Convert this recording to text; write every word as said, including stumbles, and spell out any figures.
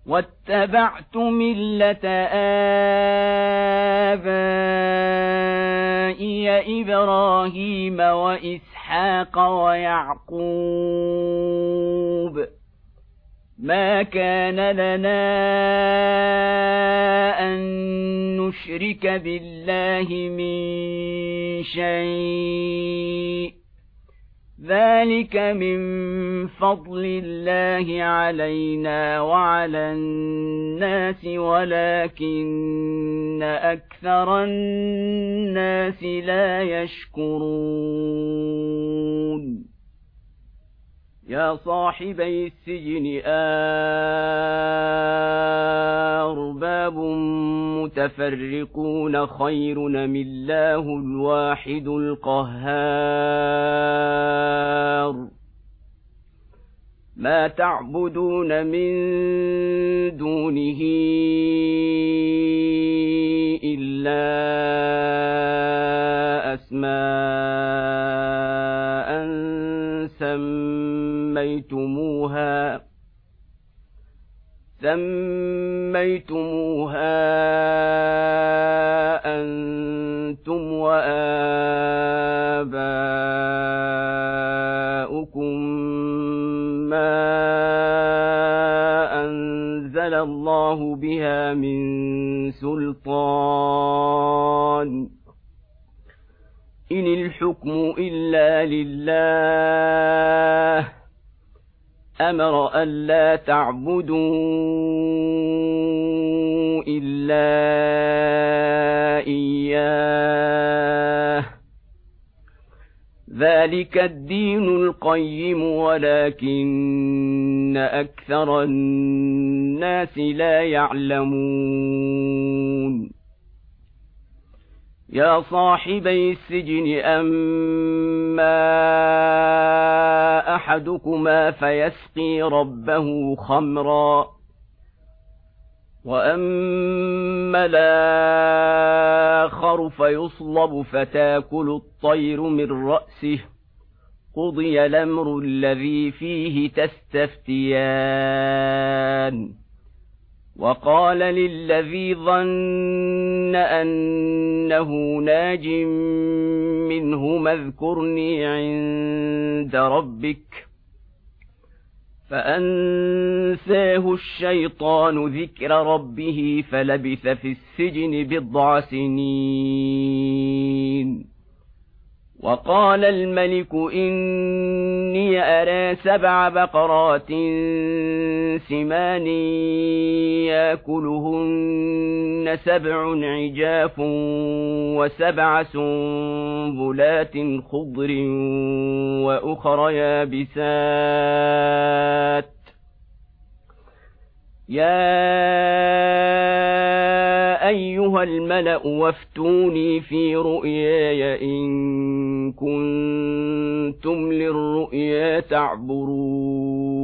واتبعت ملة آبائي إبراهيم وإسحاق ويعقوب ما كان لنا أن نشرك بالله من شيء ذلك من فضل الله علينا وعلى الناس ولكن أكثر الناس لا يشكرون يا صاحبي السجن أرباب متفرقون خير أم الله الواحد القهار ما تعبدون من دونه إلا أسماء سميتموها سميتموها أنتم وآباؤكم ما أنزل الله بها من سلطان إن الحكم إلا لله أمر ألا تعبدوا إلا إياه ذلك الدين القيم ولكن أكثر الناس لا يعلمون يا صاحبي السجن أما أحدكما فيسقي ربه خمرا وأما الآخر فيصلب فتاكل الطير من رأسه قضي الأمر الذي فيه تستفتيان وقال للذي ظن أنه ناج منهما اذكرني عند ربك فأنساه الشيطان ذكر ربه فلبث في السجن بضع سنين وقال الملك إني أرى سبع بقرات سمان يأكلهن سبع عجاف وسبع سنبلات خضر وأخر يابسات يا أيها الملأ وافتوني في رؤياي إن كنتم للرؤيا تعبرون